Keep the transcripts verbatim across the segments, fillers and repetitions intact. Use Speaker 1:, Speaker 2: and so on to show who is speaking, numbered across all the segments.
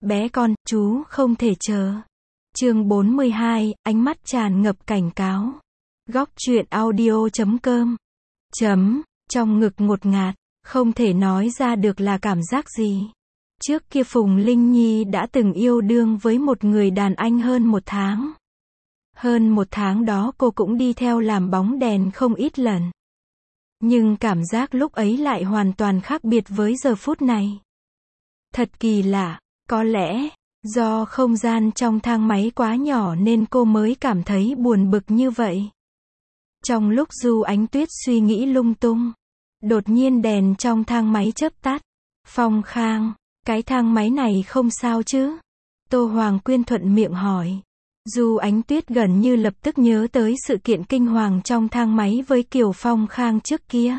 Speaker 1: Bé con, chú không thể chờ. Chương bốn mươi hai, ánh mắt tràn ngập cảnh cáo. Góc truyện audio chấm com. Chấm, trong ngực ngột ngạt, không thể nói ra được là cảm giác gì. Trước kia Phùng Linh Nhi đã từng yêu đương với một người đàn anh hơn một tháng. Hơn một tháng đó cô cũng đi theo làm bóng đèn không ít lần. Nhưng cảm giác lúc ấy lại hoàn toàn khác biệt với giờ phút này. Thật kỳ lạ, có lẽ, do không gian trong thang máy quá nhỏ nên cô mới cảm thấy buồn bực như vậy. Trong lúc Du Ánh Tuyết suy nghĩ lung tung, đột nhiên đèn trong thang máy chớp tắt. Phong Khang, cái thang máy này không sao chứ? Tô Hoàng Quyên thuận miệng hỏi. Du Ánh Tuyết gần như lập tức nhớ tới sự kiện kinh hoàng trong thang máy với Kiều Phong Khang trước kia.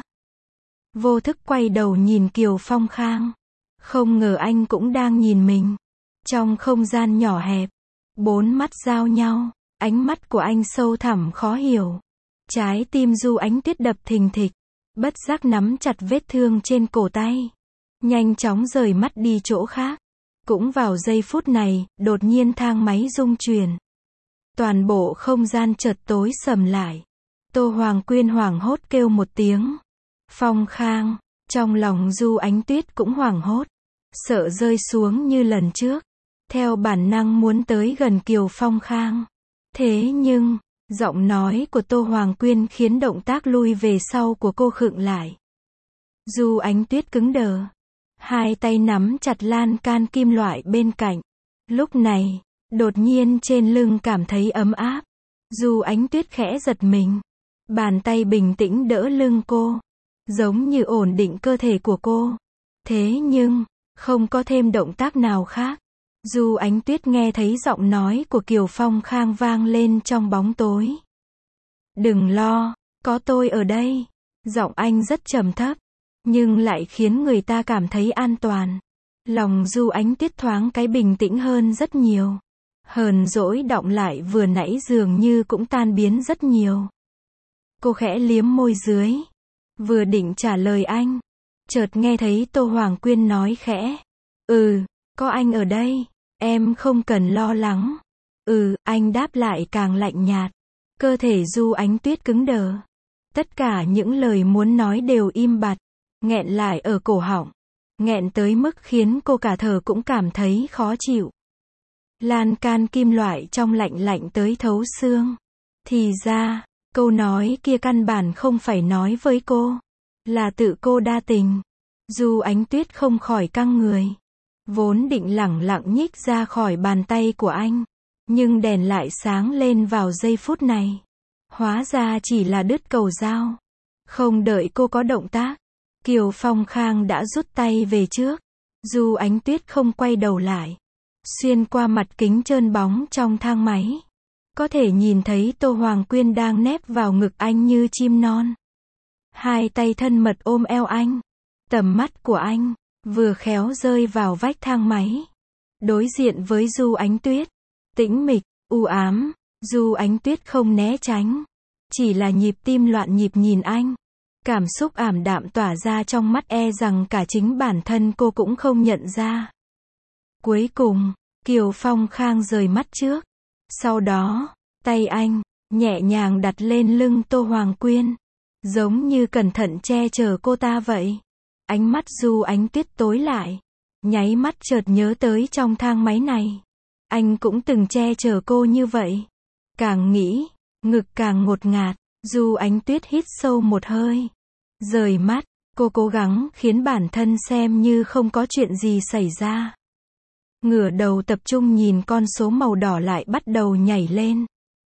Speaker 1: Vô thức quay đầu nhìn Kiều Phong Khang. Không ngờ anh cũng đang nhìn mình. Trong không gian nhỏ hẹp, bốn mắt giao nhau, ánh mắt của anh sâu thẳm khó hiểu. Trái tim Du Ánh Tuyết đập thình thịch, bất giác nắm chặt vết thương trên cổ tay. Nhanh chóng rời mắt đi chỗ khác. Cũng vào giây phút này, đột nhiên thang máy rung chuyển. Toàn bộ không gian chợt tối sầm lại. Tô Hoàng Quyên hoảng hốt kêu một tiếng. Phong Khang, trong lòng Du Ánh Tuyết cũng hoảng hốt. Sợ rơi xuống như lần trước. Theo bản năng muốn tới gần Kiều Phong Khang. Thế nhưng, giọng nói của Tô Hoàng Quyên khiến động tác lui về sau của cô khựng lại. Du Ánh Tuyết cứng đờ. Hai tay nắm chặt lan can kim loại bên cạnh. Lúc này, đột nhiên trên lưng cảm thấy ấm áp. Du Ánh Tuyết khẽ giật mình. Bàn tay bình tĩnh đỡ lưng cô. Giống như ổn định cơ thể của cô. Thế nhưng, không có thêm động tác nào khác. Du Ánh Tuyết nghe thấy giọng nói của Kiều Phong Khang vang lên trong bóng tối. Đừng lo, có tôi ở đây. Giọng anh rất trầm thấp, nhưng lại khiến người ta cảm thấy an toàn. Lòng Du Ánh Tuyết thoáng cái bình tĩnh hơn rất nhiều. Hờn dỗi đọng lại vừa nãy dường như cũng tan biến rất nhiều. Cô khẽ liếm môi dưới. Vừa định trả lời anh. Chợt nghe thấy Tô Hoàng Quyên nói khẽ. Ừ, có anh ở đây. Em không cần lo lắng. Ừ, anh đáp lại càng lạnh nhạt. Cơ thể Du Ánh Tuyết cứng đờ. Tất cả những lời muốn nói đều im bặt. Nghẹn lại ở cổ họng. Nghẹn tới mức khiến cô cả thở cũng cảm thấy khó chịu. Lan can kim loại trong lạnh lạnh tới thấu xương. Thì ra, câu nói kia căn bản không phải nói với cô. Là tự cô đa tình. Du Ánh Tuyết không khỏi căng người. Vốn định lẳng lặng nhích ra khỏi bàn tay của anh. Nhưng đèn lại sáng lên vào giây phút này. Hóa ra chỉ là đứt cầu dao. Không đợi cô có động tác. Kiều Phong Khang đã rút tay về trước. Du Ánh Tuyết không quay đầu lại. Xuyên qua mặt kính trơn bóng trong thang máy. Có thể nhìn thấy Tô Hoàng Quyên đang nép vào ngực anh như chim non. Hai tay thân mật ôm eo anh. Tầm mắt của anh vừa khéo rơi vào vách thang máy. Đối diện với Du Ánh Tuyết. Tĩnh mịch, u ám. Du Ánh Tuyết không né tránh. Chỉ là nhịp tim loạn nhịp nhìn anh. Cảm xúc ảm đạm tỏa ra trong mắt e rằng cả chính bản thân cô cũng không nhận ra. Cuối cùng, Kiều Phong Khang rời mắt trước. Sau đó, tay anh nhẹ nhàng đặt lên lưng Tô Hoàng Quyên. Giống như cẩn thận che chở cô ta vậy. Ánh mắt Du Ánh Tuyết tối lại. Nháy mắt chợt nhớ tới trong thang máy này. Anh cũng từng che chở cô như vậy. Càng nghĩ, ngực càng ngột ngạt. Du Ánh Tuyết hít sâu một hơi. Rời mắt, cô cố gắng khiến bản thân xem như không có chuyện gì xảy ra. Ngửa đầu tập trung nhìn con số màu đỏ lại bắt đầu nhảy lên.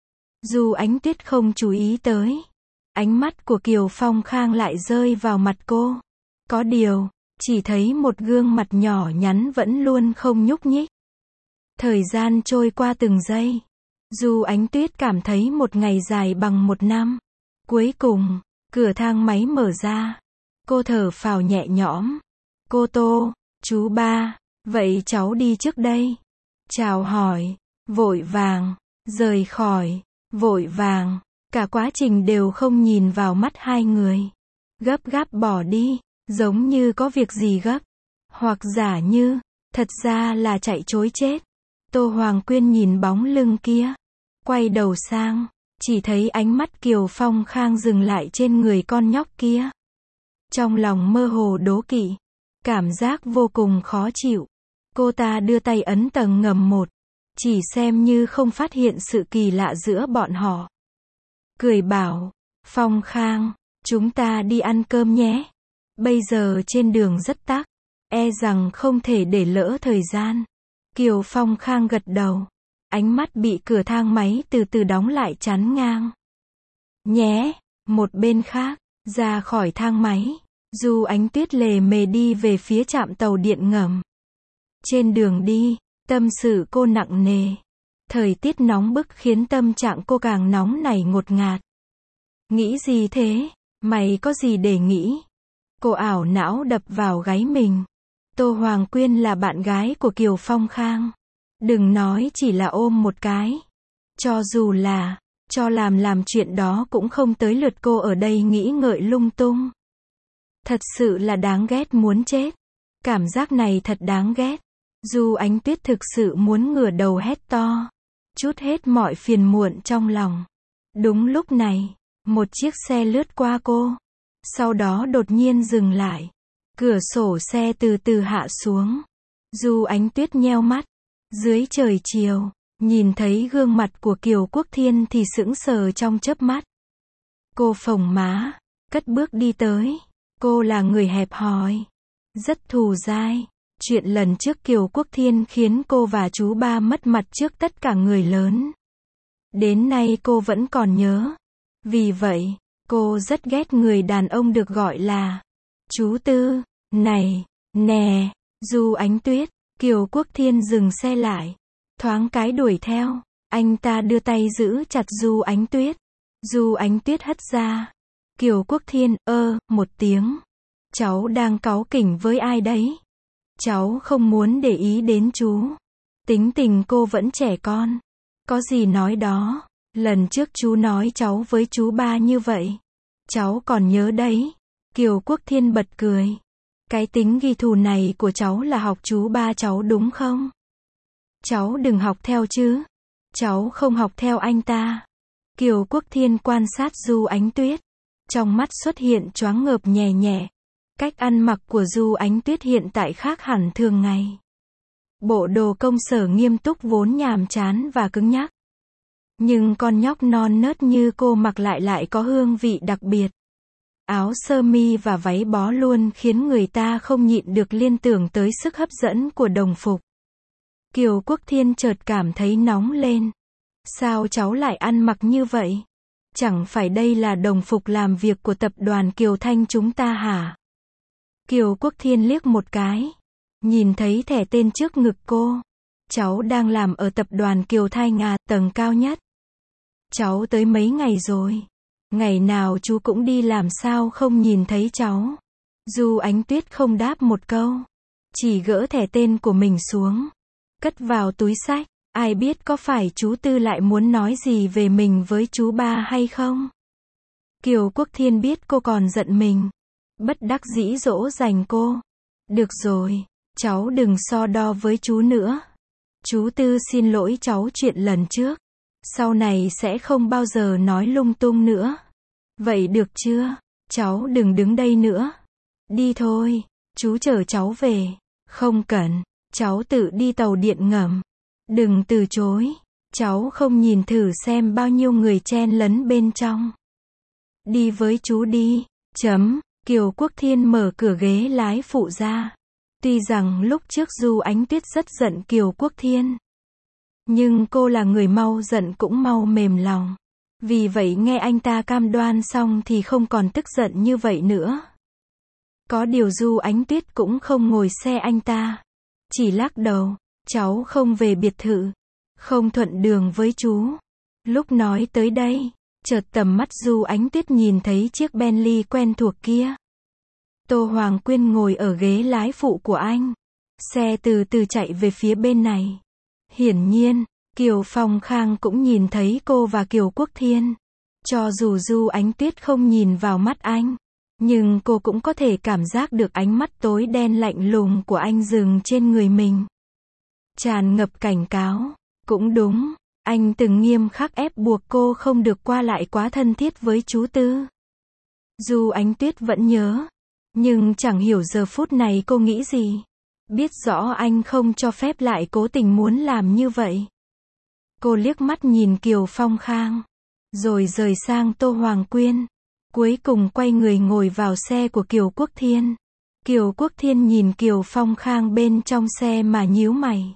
Speaker 1: Du Ánh Tuyết không chú ý tới. Ánh mắt của Kiều Phong Khang lại rơi vào mặt cô. Có điều, chỉ thấy một gương mặt nhỏ nhắn vẫn luôn không nhúc nhích. Thời gian trôi qua từng giây. Du Ánh Tuyết cảm thấy một ngày dài bằng một năm. Cuối cùng, cửa thang máy mở ra. Cô thở phào nhẹ nhõm. Cô Tô, chú ba, vậy cháu đi trước đây. Chào hỏi, vội vàng, rời khỏi, vội vàng. Cả quá trình đều không nhìn vào mắt hai người. Gấp gáp bỏ đi, giống như có việc gì gấp. Hoặc giả như, Thật ra là chạy trối chết. Tô Hoàng Quyên nhìn bóng lưng kia, quay đầu sang, chỉ thấy ánh mắt Kiều Phong Khang dừng lại trên người con nhóc kia. Trong lòng mơ hồ đố kỵ, cảm giác vô cùng khó chịu. Cô ta đưa tay ấn tầng ngầm một, chỉ xem như không phát hiện sự kỳ lạ giữa bọn họ. Cười bảo, Phong Khang, chúng ta đi ăn cơm nhé. Bây giờ trên đường rất tắc, e rằng không thể để lỡ thời gian. Kiều Phong Khang gật đầu, ánh mắt bị cửa thang máy từ từ đóng lại chắn ngang. Nhé, một bên khác, ra khỏi thang máy, Du Ánh Tuyết lề mề đi về phía trạm tàu điện ngầm. Trên đường đi, tâm sự cô nặng nề. Thời tiết nóng bức khiến tâm trạng cô càng nóng nảy ngột ngạt. Nghĩ gì thế? Mày có gì để nghĩ? Cô ảo não đập vào gáy mình. Tô Hoàng Quyên là bạn gái của Kiều Phong Khang. Đừng nói chỉ là ôm một cái. Cho dù là, cho làm làm chuyện đó cũng không tới lượt cô ở đây nghĩ ngợi lung tung. Thật sự là đáng ghét muốn chết. Cảm giác này thật đáng ghét. Du Ánh Tuyết thực sự muốn ngửa đầu hét to, trút hết mọi phiền muộn trong lòng. Đúng lúc này, một chiếc xe lướt qua cô, sau đó đột nhiên dừng lại. Cửa sổ xe từ từ hạ xuống. Du Ánh Tuyết nheo mắt, dưới trời chiều, nhìn thấy gương mặt của Kiều Quốc Thiên thì sững sờ trong chớp mắt. Cô phồng má, cất bước đi tới. Cô là người hẹp hòi, rất thù dai. Chuyện lần trước Kiều Quốc Thiên khiến cô và chú ba mất mặt trước tất cả người lớn. Đến nay cô vẫn còn nhớ. Vì vậy, cô rất ghét người đàn ông được gọi là chú Tư. Này, nè, Du Ánh Tuyết. Kiều Quốc Thiên dừng xe lại, thoáng cái đuổi theo. Anh ta đưa tay giữ chặt Du Ánh Tuyết. Du Ánh Tuyết hất ra. Kiều Quốc Thiên, ơ, một tiếng. Cháu đang cáu kỉnh với ai đấy? Cháu không muốn để ý đến chú. Tính tình cô vẫn trẻ con. Có gì nói đó. Lần trước chú nói cháu với chú ba như vậy. Cháu còn nhớ đấy. Kiều Quốc Thiên bật cười. Cái tính ghi thù này của cháu là học chú ba cháu đúng không? Cháu đừng học theo chứ. Cháu không học theo anh ta. Kiều Quốc Thiên quan sát Du Ánh Tuyết. Trong mắt xuất hiện choáng ngợp nhẹ nhẹ. Cách ăn mặc của Du Ánh Tuyết hiện tại khác hẳn thường ngày. Bộ đồ công sở nghiêm túc vốn nhàm chán và cứng nhắc. Nhưng con nhóc non nớt như cô mặc lại lại có hương vị đặc biệt. Áo sơ mi và váy bó luôn khiến người ta không nhịn được liên tưởng tới sức hấp dẫn của đồng phục. Kiều Quốc Thiên chợt cảm thấy nóng lên. Sao cháu lại ăn mặc như vậy? Chẳng phải đây là đồng phục làm việc của tập đoàn Kiều Thanh chúng ta hả? Kiều Quốc Thiên liếc một cái, nhìn thấy thẻ tên trước ngực cô. Cháu đang làm ở tập đoàn Kiều Thanh à, tầng cao nhất. Cháu tới mấy ngày rồi. Ngày nào chú cũng đi làm sao không nhìn thấy cháu. Du Ánh Tuyết không đáp một câu, chỉ gỡ thẻ tên của mình xuống, cất vào túi xách. Ai biết có phải chú Tư lại muốn nói gì về mình với chú ba hay không? Kiều Quốc Thiên biết cô còn giận mình, bất đắc dĩ dỗ dành cô. Được rồi, cháu đừng so đo với chú nữa. Chú Tư xin lỗi cháu chuyện lần trước. Sau này sẽ không bao giờ nói lung tung nữa. Vậy được chưa? Cháu đừng đứng đây nữa. Đi thôi, chú chở cháu về. Không cần, cháu tự đi tàu điện ngầm. Đừng từ chối. Cháu không nhìn thử xem bao nhiêu người chen lấn bên trong. Đi với chú đi. Chấm. Kiều Quốc Thiên mở cửa ghế lái phụ ra. Tuy rằng lúc trước Du Ánh Tuyết rất giận Kiều Quốc Thiên, nhưng cô là người mau giận cũng mau mềm lòng. Vì vậy nghe anh ta cam đoan xong thì không còn tức giận như vậy nữa. Có điều Du Ánh Tuyết cũng không ngồi xe anh ta, chỉ lắc đầu. Cháu không về biệt thự, không thuận đường với chú. Lúc nói tới đây, chợt tầm mắt Du Ánh Tuyết nhìn thấy chiếc Bentley quen thuộc kia. Tô Hoàng Quyên ngồi ở ghế lái phụ của anh. Xe từ từ chạy về phía bên này. Hiển nhiên, Kiều Phong Khang cũng nhìn thấy cô và Kiều Quốc Thiên. Cho dù Du Ánh Tuyết không nhìn vào mắt anh, Nhưng cô cũng có thể cảm giác được ánh mắt tối đen lạnh lùng của anh dừng trên người mình. Tràn ngập cảnh cáo. Cũng đúng, anh từng nghiêm khắc ép buộc cô không được qua lại quá thân thiết với chú Tư. Du Ánh Tuyết vẫn nhớ, nhưng chẳng hiểu giờ phút này cô nghĩ gì. Biết rõ anh không cho phép lại cố tình muốn làm như vậy. Cô liếc mắt nhìn Kiều Phong Khang, rồi rời sang Tô Hoàng Quyên. Cuối cùng quay người ngồi vào xe của Kiều Quốc Thiên. Kiều Quốc Thiên nhìn Kiều Phong Khang bên trong xe mà nhíu mày.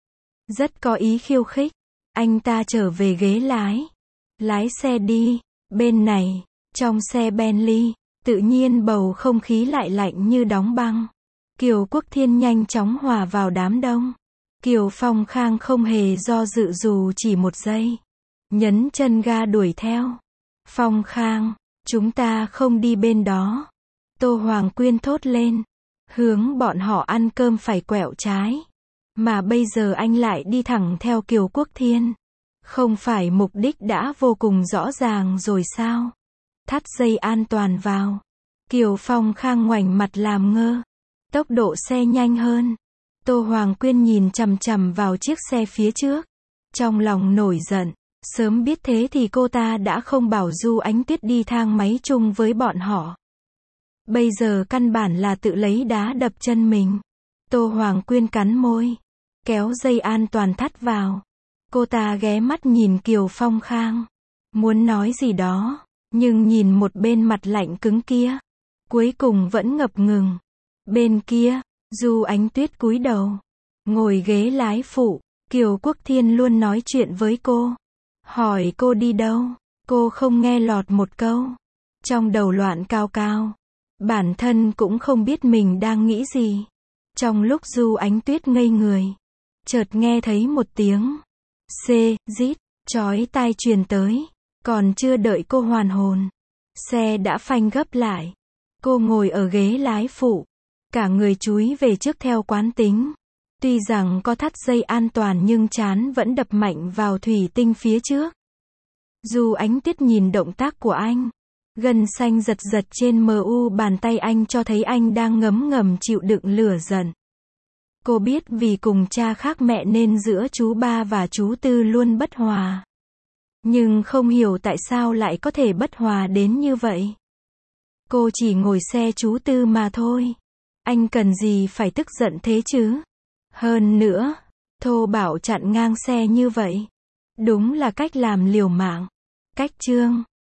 Speaker 1: Rất có ý khiêu khích. Anh ta trở về ghế lái. Lái xe đi. Bên này, trong xe Bentley, tự nhiên bầu không khí lại lạnh như đóng băng. Kiều Quốc Thiên nhanh chóng hòa vào đám đông. Kiều Phong Khang không hề do dự dù chỉ một giây. Nhấn chân ga đuổi theo. Phong Khang, chúng ta không đi bên đó. Tô Hoàng Quyên thốt lên. Hướng bọn họ ăn cơm phải quẹo trái. Mà bây giờ anh lại đi thẳng theo Kiều Quốc Thiên. Không phải mục đích đã vô cùng rõ ràng rồi sao? Thắt dây an toàn vào. Kiều Phong Khang ngoảnh mặt làm ngơ. Tốc độ xe nhanh hơn. Tô Hoàng Quyên nhìn chằm chằm vào chiếc xe phía trước. Trong lòng nổi giận. Sớm biết thế thì cô ta đã không bảo Du Ánh Tuyết đi thang máy chung với bọn họ. Bây giờ căn bản là tự lấy đá đập chân mình. Tô Hoàng Quyên cắn môi. Kéo dây an toàn thắt vào. Cô ta ghé mắt nhìn Kiều Phong Khang. Muốn nói gì đó. Nhưng nhìn một bên mặt lạnh cứng kia. Cuối cùng vẫn ngập ngừng. Bên kia, Du Ánh Tuyết cúi đầu. Ngồi ghế lái phụ. Kiều Quốc Thiên luôn nói chuyện với cô. Hỏi cô đi đâu. Cô không nghe lọt một câu. Trong đầu loạn cao cao. Bản thân cũng không biết mình đang nghĩ gì. Trong lúc Du Ánh Tuyết ngây người. Chợt nghe thấy một tiếng. C, rít, chói tai truyền tới. Còn chưa đợi cô hoàn hồn. Xe đã phanh gấp lại. Cô ngồi ở ghế lái phụ. Cả người chúi về trước theo quán tính. Tuy rằng có thắt dây an toàn nhưng trán vẫn đập mạnh vào thủy tinh phía trước. Du Ánh Tuyết nhìn động tác của anh. Gân xanh giật giật trên mu bàn tay anh cho thấy anh đang ngấm ngầm chịu đựng lửa giận. Cô biết vì cùng cha khác mẹ nên giữa chú ba và chú Tư luôn bất hòa. Nhưng không hiểu tại sao lại có thể bất hòa đến như vậy. Cô chỉ ngồi xe chú Tư mà thôi. Anh cần gì phải tức giận thế chứ? Hơn nữa, thô bạo chặn ngang xe như vậy. Đúng là cách làm liều mạng. Cách chương